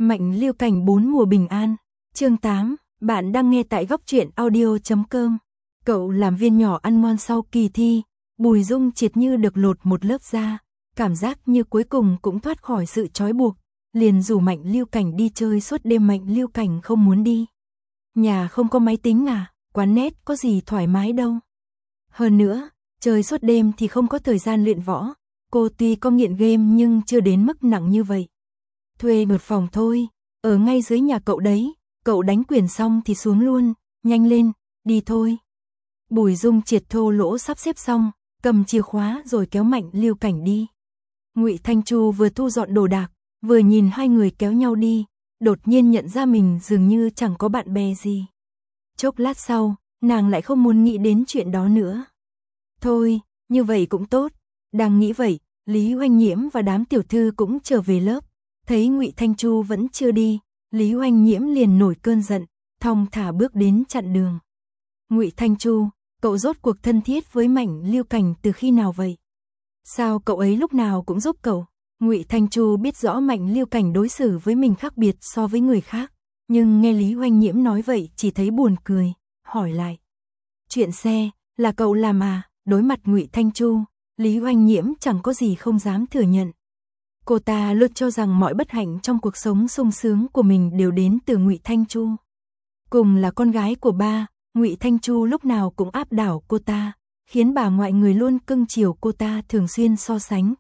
Mạnh Lưu Cảnh 4 mùa bình an. Chương 8, bạn đang nghe tại góc truyện audio.com. Cậu làm viên nhỏ ăn ngon sau kỳ thi, Bùi Dung Triệt như được lột một lớp da, cảm giác như cuối cùng cũng thoát khỏi sự trói buộc, liền rủ Mạnh Lưu Cảnh đi chơi suốt đêm. Mạnh Lưu Cảnh không muốn đi. Nhà không có máy tính à, quán net có gì thoải mái đâu. Hơn nữa, chơi suốt đêm thì không có thời gian luyện võ, cô tuy có nghiện game nhưng chưa đến mức nặng như vậy. Thuê một phòng thôi, ở ngay dưới nhà cậu đấy, cậu đánh quyền xong thì xuống luôn, nhanh lên, đi thôi. Bùi Dung Triệt thô lỗ sắp xếp xong, cầm chìa khóa rồi kéo Mạnh Lưu Cảnh đi. Ngụy Thanh Chu vừa thu dọn đồ đạc, vừa nhìn hai người kéo nhau đi, đột nhiên nhận ra mình dường như chẳng có bạn bè gì. Chốc lát sau, nàng lại không muốn nghĩ đến chuyện đó nữa. Thôi, như vậy cũng tốt. Đang nghĩ vậy, Lý Oanh Nhiễm và đám tiểu thư cũng trở về lớp. Thấy Ngụy Thanh Chu vẫn chưa đi, Lý Oanh Nhiễm liền nổi cơn giận, thong thả bước đến chặn đường. Ngụy Thanh Chu, cậu rốt cuộc thân thiết với Mạnh Lưu Cảnh từ khi nào vậy? Sao cậu ấy lúc nào cũng giúp cậu? Ngụy Thanh Chu biết rõ Mạnh Lưu Cảnh đối xử với mình khác biệt so với người khác, nhưng nghe Lý Oanh Nhiễm nói vậy chỉ thấy buồn cười, hỏi lại. Chuyện xe, là cậu làm à? Đối mặt Ngụy Thanh Chu, Lý Oanh Nhiễm chẳng có gì không dám thừa nhận. Cô ta luôn cho rằng mọi bất hạnh trong cuộc sống sung sướng của mình đều đến từ Ngụy Thanh Chu. Cùng là con gái của ba, Ngụy Thanh Chu lúc nào cũng áp đảo cô ta, khiến bà ngoại người luôn cưng chiều cô ta, thường xuyên so sánh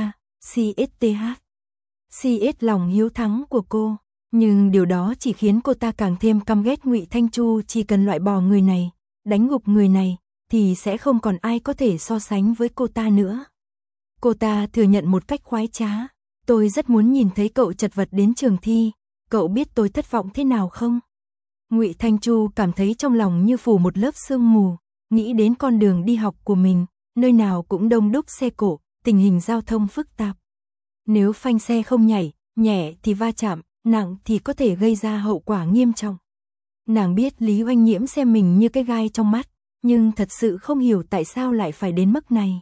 CSTH lòng hiếu thắng của cô. Nhưng điều đó chỉ khiến cô ta càng thêm căm ghét Ngụy Thanh Chu. Chỉ cần loại bỏ người này, đánh gục người này, thì sẽ không còn ai có thể so sánh với cô ta nữa. Cô ta thừa nhận một cách khoái trá. Tôi rất muốn nhìn thấy cậu chật vật đến trường thi, cậu biết tôi thất vọng thế nào không? Ngụy Thanh Chu cảm thấy trong lòng như phủ một lớp sương mù, nghĩ đến con đường đi học của mình, nơi nào cũng đông đúc xe cộ, tình hình giao thông phức tạp. Nếu phanh xe không nhảy, nhẹ thì va chạm, nặng thì có thể gây ra hậu quả nghiêm trọng. Nàng biết Lý Oanh Nhiễm xem mình như cái gai trong mắt, nhưng thật sự không hiểu tại sao lại phải đến mức này.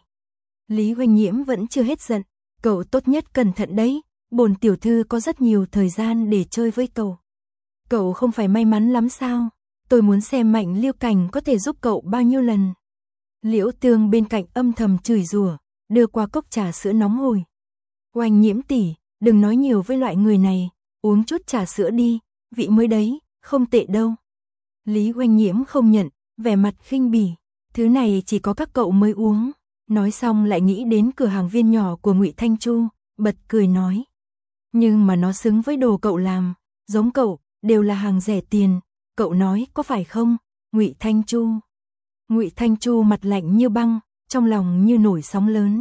Lý Oanh Nhiễm vẫn chưa hết giận, cậu tốt nhất cẩn thận đấy, bổn tiểu thư có rất nhiều thời gian để chơi với cậu. Cậu không phải may mắn lắm sao? Tôi muốn xem Mạnh Lưu Cảnh có thể giúp cậu bao nhiêu lần. Liễu Tương bên cạnh âm thầm chửi rủa, đưa qua cốc trà sữa nóng hổi. Oanh Nhiễm tỷ, đừng nói nhiều với loại người này, uống chút trà sữa đi, vị mới đấy, không tệ đâu. Lý Oanh Nhiễm không nhận, vẻ mặt khinh bỉ, thứ này chỉ có các cậu mới uống. Nói xong lại nghĩ đến cửa hàng viên nhỏ của Ngụy Thanh Chu, bật cười nói. Nhưng mà nó xứng với đồ cậu làm, giống cậu, đều là hàng rẻ tiền, cậu nói có phải không, Ngụy Thanh Chu? Ngụy Thanh Chu mặt lạnh như băng, trong lòng như nổi sóng lớn.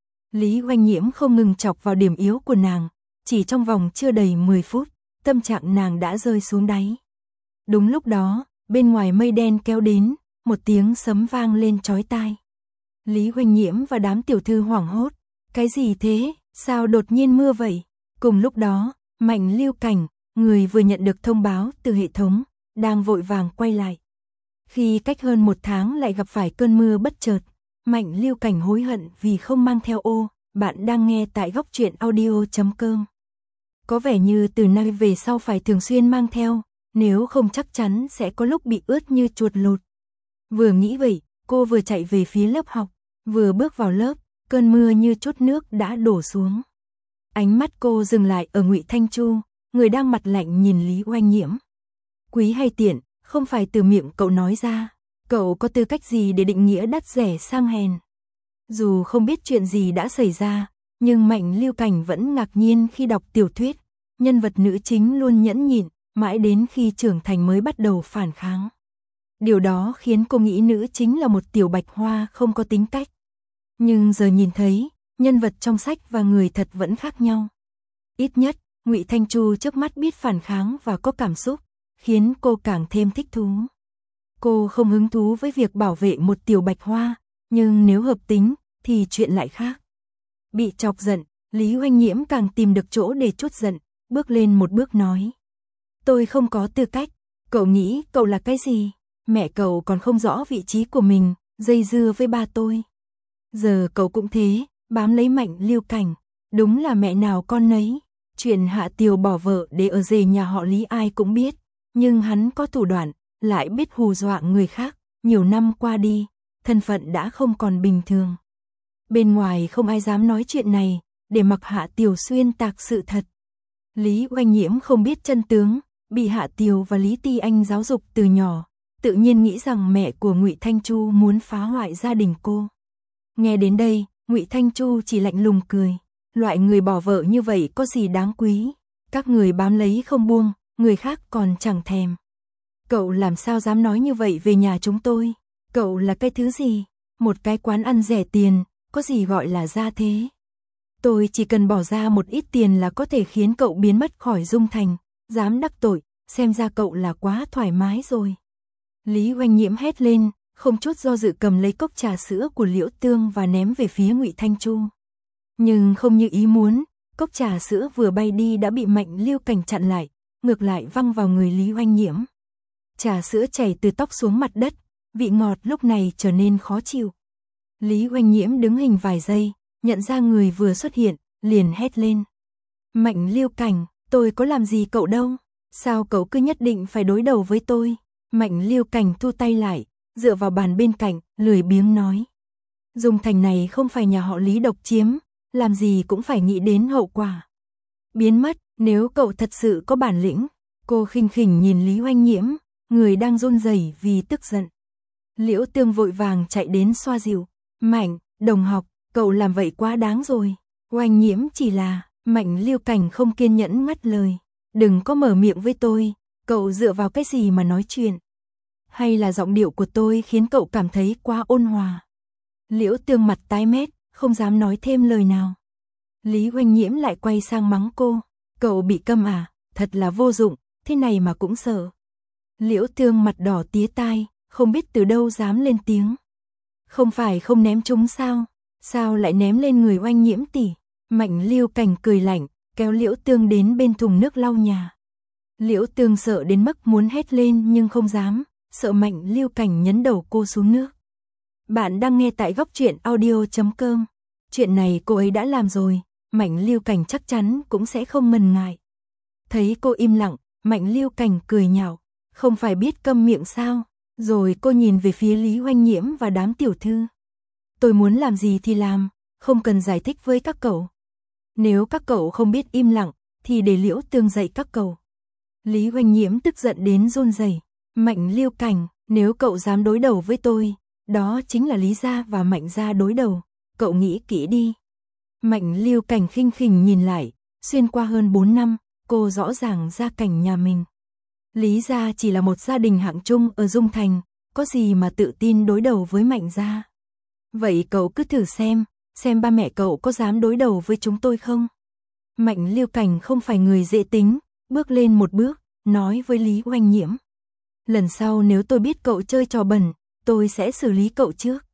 Lý Oanh Nhiễm không ngừng chọc vào điểm yếu của nàng, chỉ trong vòng chưa đầy 10 phút, tâm trạng nàng đã rơi xuống đáy. Đúng lúc đó, bên ngoài mây đen kéo đến, một tiếng sấm vang lên chói tai. Lý Oanh Nhiễm và đám tiểu thư hoảng hốt, cái gì thế, sao đột nhiên mưa vậy? Cùng lúc đó, Mạnh Lưu Cảnh, người vừa nhận được thông báo từ hệ thống, đang vội vàng quay lại. Khi cách hơn 1 tháng lại gặp phải cơn mưa bất chợt, Mạnh Lưu Cảnh hối hận vì không mang theo ô. Bạn đang nghe tại góc truyện audio.com. Có vẻ như từ nay về sau phải thường xuyên mang theo, nếu không chắc chắn sẽ có lúc bị ướt như chuột lột. Vừa nghĩ vậy, cô vừa chạy về phía lớp học, vừa bước vào lớp, cơn mưa như chút nước đã đổ xuống. Ánh mắt cô dừng lại ở Ngụy Thanh Chu, người đang mặt lạnh nhìn Lý Oanh Nhiễm. Quý hay tiện, không phải từ miệng cậu nói ra, cậu có tư cách gì để định nghĩa đắt rẻ sang hèn? Dù không biết chuyện gì đã xảy ra, nhưng Mạnh Lưu Cảnh vẫn ngạc nhiên khi đọc tiểu thuyết, nhân vật nữ chính luôn nhẫn nhịn, mãi đến khi trưởng thành mới bắt đầu phản kháng. Điều đó khiến cô nghĩ nữ chính là một tiểu bạch hoa không có tính cách. Nhưng giờ nhìn thấy, nhân vật trong sách và người thật vẫn khác nhau. Ít nhất, Ngụy Thanh Chu trước mắt biết phản kháng và có cảm xúc, khiến cô càng thêm thích thú. Cô không hứng thú với việc bảo vệ một tiểu bạch hoa, nhưng nếu hợp tính, thì chuyện lại khác. Bị chọc giận, Lý Oanh Nhiễm càng tìm được chỗ để trút giận, bước lên một bước nói. Tôi không có tư cách, cậu nghĩ cậu là cái gì? Mẹ cậu còn không rõ vị trí của mình, dây dưa với ba tôi. Giờ cậu cũng thế, bám lấy Mạnh Lưu Cảnh, đúng là mẹ nào con nấy. Chuyện Hạ Tiều bỏ vợ để ở rể nhà họ Lý ai cũng biết, nhưng hắn có thủ đoạn, lại biết hù dọa người khác, nhiều năm qua đi, thân phận đã không còn bình thường. Bên ngoài không ai dám nói chuyện này, để mặc Hạ Tiều xuyên tạc sự thật. Lý Oanh Nhiễm không biết chân tướng, bị Hạ Tiều và Lý Ti Anh giáo dục từ nhỏ, tự nhiên nghĩ rằng mẹ của Ngụy Thanh Chu muốn phá hoại gia đình cô. Nghe đến đây, Ngụy Thanh Chu chỉ lạnh lùng cười, loại người bỏ vợ như vậy có gì đáng quý, các người bám lấy không buông, người khác còn chẳng thèm. Cậu làm sao dám nói như vậy về nhà chúng tôi? Cậu là cái thứ gì? Một cái quán ăn rẻ tiền, có gì gọi là gia thế? Tôi chỉ cần bỏ ra một ít tiền là có thể khiến cậu biến mất khỏi Dung Thành, dám đắc tội, xem ra cậu là quá thoải mái rồi. Lý Oanh Nhiễm hét lên, không chút do dự cầm lấy cốc trà sữa của Liễu Tương và ném về phía Ngụy Thanh Chu. Nhưng không như ý muốn, cốc trà sữa vừa bay đi đã bị Mạnh Lưu Cảnh chặn lại, ngược lại văng vào người Lý Oanh Nhiễm. Trà sữa chảy từ tóc xuống mặt đất, vị ngọt lúc này trở nên khó chịu. Lý Oanh Nhiễm đứng hình vài giây, nhận ra người vừa xuất hiện, liền hét lên. Mạnh Lưu Cảnh, tôi có làm gì cậu đâu, sao cậu cứ nhất định phải đối đầu với tôi? Mạnh Lưu Cảnh thu tay lại, dựa vào bàn bên cạnh, lười biếng nói. Dung Thành này không phải nhà họ Lý độc chiếm, làm gì cũng phải nghĩ đến hậu quả. Biến mất, nếu cậu thật sự có bản lĩnh. Cô khinh khỉnh nhìn Lý Oanh Nhiễm, người đang run rẩy vì tức giận. Liễu Tương vội vàng chạy đến xoa dịu. Mạnh, đồng học, cậu làm vậy quá đáng rồi. Oanh Nhiễm chỉ là, Mạnh Lưu Cảnh không kiên nhẫn ngắt lời. Đừng có mở miệng với tôi, cậu dựa vào cái gì mà nói chuyện? Hay là giọng điệu của tôi khiến cậu cảm thấy quá ôn hòa? Liễu Tương mặt tái mét, không dám nói thêm lời nào. Lý Oanh Nhiễm lại quay sang mắng cô. Cậu bị câm à, thật là vô dụng, thế này mà cũng sợ. Liễu Tương mặt đỏ tía tai, không biết từ đâu dám lên tiếng. Không phải không ném chúng sao? Sao lại ném lên người Oanh Nhiễm tỷ? Mạnh Lưu Cảnh cười lạnh, kéo Liễu Tương đến bên thùng nước lau nhà. Liễu Tương sợ đến mức muốn hét lên nhưng không dám, sợ Mạnh Lưu Cảnh nhấn đầu cô xuống nước. Bạn đang nghe tại Góc Truyện Audio.com. Chuyện này cô ấy đã làm rồi, Mạnh Lưu Cảnh chắc chắn cũng sẽ không ngần ngại. Thấy cô im lặng, Mạnh Lưu Cảnh cười nhạo, không phải biết câm miệng sao? Rồi cô nhìn về phía Lý Oanh Nhiễm và đám tiểu thư. Tôi muốn làm gì thì làm, không cần giải thích với các cậu. Nếu các cậu không biết im lặng, thì để Liễu Tương dạy các cậu. Lý Oanh Nhiễm tức giận đến run rẩy. Mạnh Lưu Cảnh, nếu cậu dám đối đầu với tôi, đó chính là Lý gia và Mạnh gia đối đầu, cậu nghĩ kỹ đi. Mạnh Lưu Cảnh khinh khỉnh nhìn lại, xuyên qua hơn 4 năm, cô rõ ràng gia cảnh nhà mình. Lý gia chỉ là một gia đình hạng trung ở Dung Thành, có gì mà tự tin đối đầu với Mạnh gia. Vậy cậu cứ thử xem ba mẹ cậu có dám đối đầu với chúng tôi không? Mạnh Lưu Cảnh không phải người dễ tính, bước lên một bước, nói với Lý Oanh Nhiễm. Lần sau nếu tôi biết cậu chơi trò bẩn, tôi sẽ xử lý cậu trước.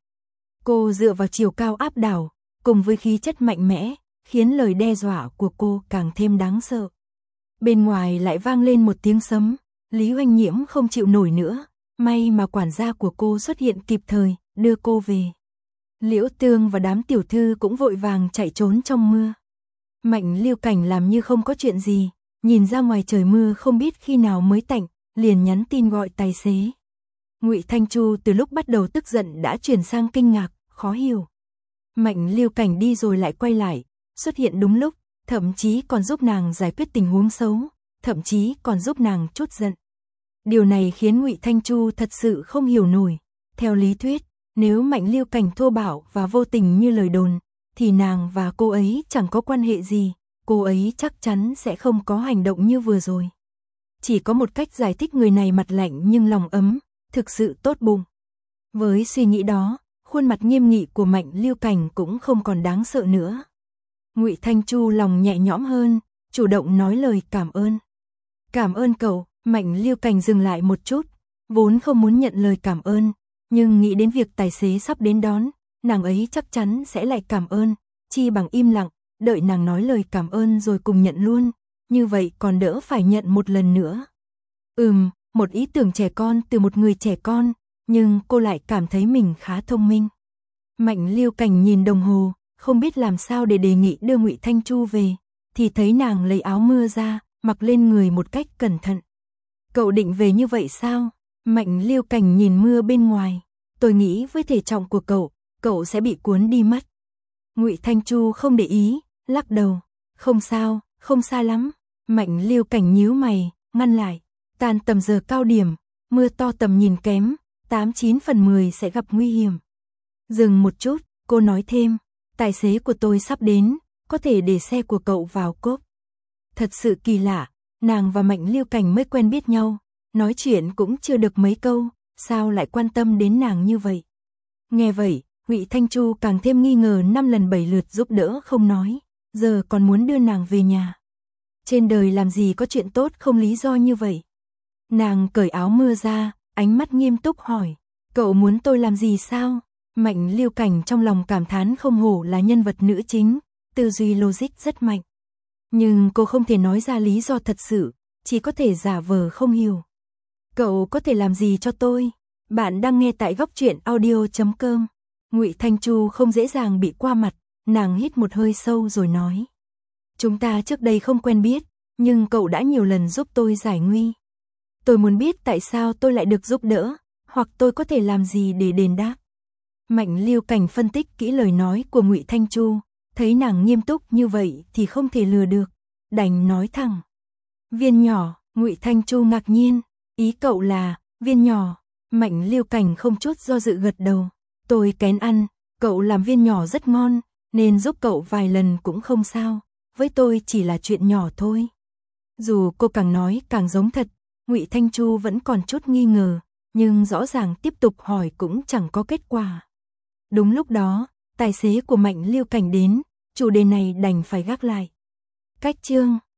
Cô dựa vào chiều cao áp đảo, cùng với khí chất mạnh mẽ, khiến lời đe dọa của cô càng thêm đáng sợ. Bên ngoài lại vang lên một tiếng sấm, Lý Oanh Nhiễm không chịu nổi nữa, may mà quản gia của cô xuất hiện kịp thời, đưa cô về. Liễu Tương và đám tiểu thư cũng vội vàng chạy trốn trong mưa. Mạnh Lưu Cảnh làm như không có chuyện gì, nhìn ra ngoài trời mưa không biết khi nào mới tạnh, liền nhắn tin gọi tài xế. Ngụy Thanh Chu từ lúc bắt đầu tức giận đã chuyển sang kinh ngạc, khó hiểu. Mạnh Lưu Cảnh đi rồi lại quay lại, xuất hiện đúng lúc, thậm chí còn giúp nàng giải quyết tình huống xấu, thậm chí còn giúp nàng trút giận. Điều này khiến Ngụy Thanh Chu thật sự không hiểu nổi. Theo lý thuyết, nếu Mạnh Lưu Cảnh thô bạo và vô tình như lời đồn, thì nàng và cô ấy chẳng có quan hệ gì, cô ấy chắc chắn sẽ không có hành động như vừa rồi. Chỉ có một cách giải thích người này mặt lạnh nhưng lòng ấm, thực sự tốt bụng. Với suy nghĩ đó, khuôn mặt nghiêm nghị của Mạnh Lưu Cảnh cũng không còn đáng sợ nữa. Ngụy Thanh Chu lòng nhẹ nhõm hơn, chủ động nói lời cảm ơn. Cảm ơn cậu. Mạnh Lưu Cảnh dừng lại một chút, vốn không muốn nhận lời cảm ơn, nhưng nghĩ đến việc tài xế sắp đến đón, nàng ấy chắc chắn sẽ lại cảm ơn, chi bằng im lặng, đợi nàng nói lời cảm ơn rồi cùng nhận luôn, như vậy còn đỡ phải nhận một lần nữa. Một ý tưởng trẻ con từ một người trẻ con, nhưng cô lại cảm thấy mình khá thông minh. Mạnh Lưu Cảnh nhìn đồng hồ, không biết làm sao để đề nghị đưa Ngụy Thanh Chu về, thì thấy nàng lấy áo mưa ra, mặc lên người một cách cẩn thận. Cậu định về như vậy sao? Mạnh Liêu Cảnh nhìn mưa bên ngoài. Tôi nghĩ với thể trọng của cậu sẽ bị cuốn đi mất. Ngụy Thanh Chu không để ý, lắc đầu. Không sao, không xa lắm. Mạnh Liêu Cảnh nhíu mày, ngăn lại. Tan tầm giờ cao điểm, mưa to tầm nhìn kém, 8-9 phần 10 sẽ gặp nguy hiểm. Dừng một chút, cô nói thêm. Tài xế của tôi sắp đến, có thể để xe của cậu vào cốp. Thật sự kỳ lạ, nàng và Mạnh Liêu Cảnh mới quen biết nhau, nói chuyện cũng chưa được mấy câu, sao lại quan tâm đến nàng như vậy. Nghe vậy, Ngụy Thanh Chu càng thêm nghi ngờ 5 lần 7 lượt giúp đỡ không nói, giờ còn muốn đưa nàng về nhà. Trên đời làm gì có chuyện tốt không lý do như vậy. Nàng cởi áo mưa ra, ánh mắt nghiêm túc hỏi, cậu muốn tôi làm gì sao? Mạnh Liêu Cảnh trong lòng cảm thán không hổ là nhân vật nữ chính, tư duy logic rất mạnh. Nhưng cô không thể nói ra lý do thật sự, chỉ có thể giả vờ không hiểu. Cậu có thể làm gì cho tôi? Bạn đang nghe tại Góc Truyện Audio.com. Ngụy Thanh Chu không dễ dàng bị qua mặt, nàng hít một hơi sâu rồi nói. Chúng ta trước đây không quen biết, nhưng cậu đã nhiều lần giúp tôi giải nguy. Tôi muốn biết tại sao tôi lại được giúp đỡ, hoặc tôi có thể làm gì để đền đáp. Mạnh Liêu Cảnh phân tích kỹ lời nói của Ngụy Thanh Chu, thấy nàng nghiêm túc như vậy thì không thể lừa được, đành nói thẳng. Viên nhỏ, Ngụy Thanh Chu ngạc nhiên, ý cậu là, viên nhỏ. Mạnh Liêu Cảnh không chút do dự gật đầu. Tôi kén ăn, cậu làm viên nhỏ rất ngon, nên giúp cậu vài lần cũng không sao, với tôi chỉ là chuyện nhỏ thôi. Dù cô càng nói càng giống thật, Ngụy Thanh Chu vẫn còn chút nghi ngờ, nhưng rõ ràng tiếp tục hỏi cũng chẳng có kết quả. Đúng lúc đó, tài xế của Mạnh Liêu Cảnh đến, chủ đề này đành phải gác lại. Cách chương